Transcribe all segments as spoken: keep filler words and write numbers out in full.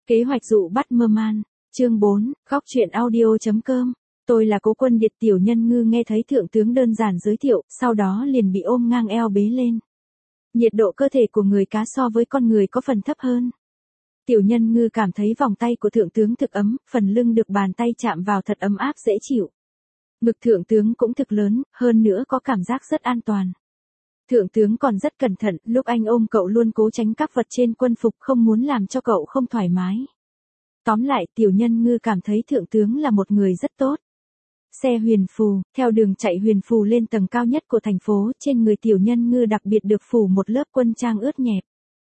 Kế hoạch dụ bắt mơ man. Chương bốn, góc truyện audio chấm com. Tôi là Cố Quân Điệt. Tiểu Nhân Ngư nghe thấy thượng tướng đơn giản giới thiệu, sau đó liền bị ôm ngang eo bế lên. Nhiệt độ cơ thể của người cá so với con người có phần thấp hơn. Tiểu Nhân Ngư cảm thấy vòng tay của thượng tướng thực ấm, phần lưng được bàn tay chạm vào thật ấm áp dễ chịu. Ngực thượng tướng cũng thực lớn, hơn nữa có cảm giác rất an toàn. Thượng tướng còn rất cẩn thận, lúc anh ôm cậu luôn cố tránh các vật trên quân phục, không muốn làm cho cậu không thoải mái. Tóm lại, Tiểu Nhân Ngư cảm thấy thượng tướng là một người rất tốt. Xe huyền phù, theo đường chạy huyền phù lên tầng cao nhất của thành phố, trên người Tiểu Nhân Ngư đặc biệt được phủ một lớp quân trang ướt nhẹp.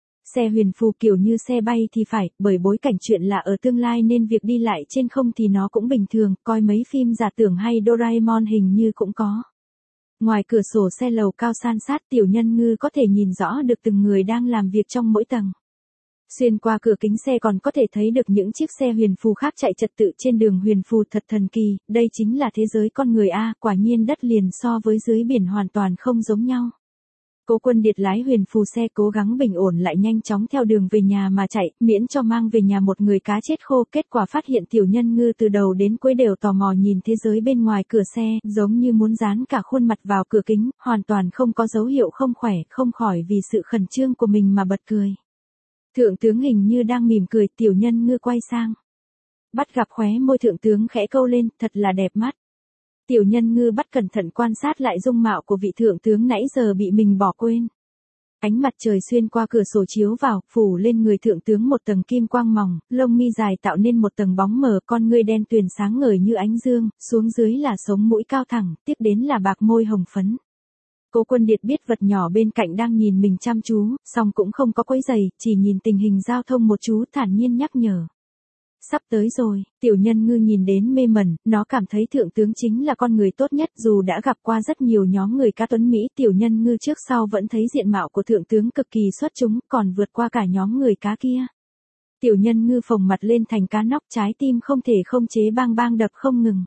Xe huyền phù kiểu như xe bay thì phải, bởi bối cảnh chuyện là ở tương lai nên việc đi lại trên không thì nó cũng bình thường, coi mấy phim giả tưởng hay Doraemon hình như cũng có. Ngoài cửa sổ xe lầu cao san sát, Tiểu Nhân Ngư có thể nhìn rõ được từng người đang làm việc trong mỗi tầng. Xuyên qua cửa kính xe còn có thể thấy được những chiếc xe huyền phù khác chạy trật tự trên đường huyền phù, thật thần kỳ, đây chính là thế giới con người a, quả nhiên đất liền so với dưới biển hoàn toàn không giống nhau. Cố Quân Điệt lái huyền phù xe cố gắng bình ổn lại nhanh chóng theo đường về nhà mà chạy, miễn cho mang về nhà một người cá chết khô. Kết quả phát hiện Tiểu Nhân Ngư từ đầu đến cuối đều tò mò nhìn thế giới bên ngoài cửa xe, giống như muốn dán cả khuôn mặt vào cửa kính, hoàn toàn không có dấu hiệu không khỏe, không khỏi vì sự khẩn trương của mình mà bật cười. Thượng tướng hình như đang mỉm cười, Tiểu Nhân Ngư quay sang. Bắt gặp khóe môi thượng tướng khẽ câu lên, thật là đẹp mắt. Tiểu Nhân Ngư bắt cẩn thận quan sát lại dung mạo của vị thượng tướng nãy giờ bị mình bỏ quên. Ánh mặt trời xuyên qua cửa sổ chiếu vào, phủ lên người thượng tướng một tầng kim quang mỏng, lông mi dài tạo nên một tầng bóng mờ, con ngươi đen tuyền sáng ngời như ánh dương, xuống dưới là sống mũi cao thẳng, tiếp đến là bạc môi hồng phấn. Cố Quân Điệt biết vật nhỏ bên cạnh đang nhìn mình chăm chú, song cũng không có quấy rầy, chỉ nhìn tình hình giao thông một chú, thản nhiên nhắc nhở. Sắp tới rồi. Tiểu Nhân Ngư nhìn đến mê mẩn, nó cảm thấy thượng tướng chính là con người tốt nhất, dù đã gặp qua rất nhiều nhóm người cá tuấn Mỹ. Tiểu Nhân Ngư trước sau vẫn thấy diện mạo của thượng tướng cực kỳ xuất chúng, còn vượt qua cả nhóm người cá kia. Tiểu Nhân Ngư phồng mặt lên thành cá nóc, trái tim không thể không chế bang bang đập không ngừng.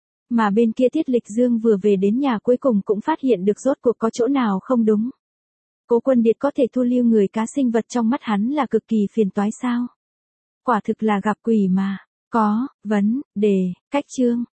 Mà bên kia Tiết Lịch Dương vừa về đến nhà cuối cùng cũng phát hiện được rốt cuộc có chỗ nào không đúng. Cố Quân Điệt có thể thu lưu người cá, sinh vật trong mắt hắn là cực kỳ phiền toái sao? Quả thực là gặp quỷ mà. Có, vấn, đề, cách chương.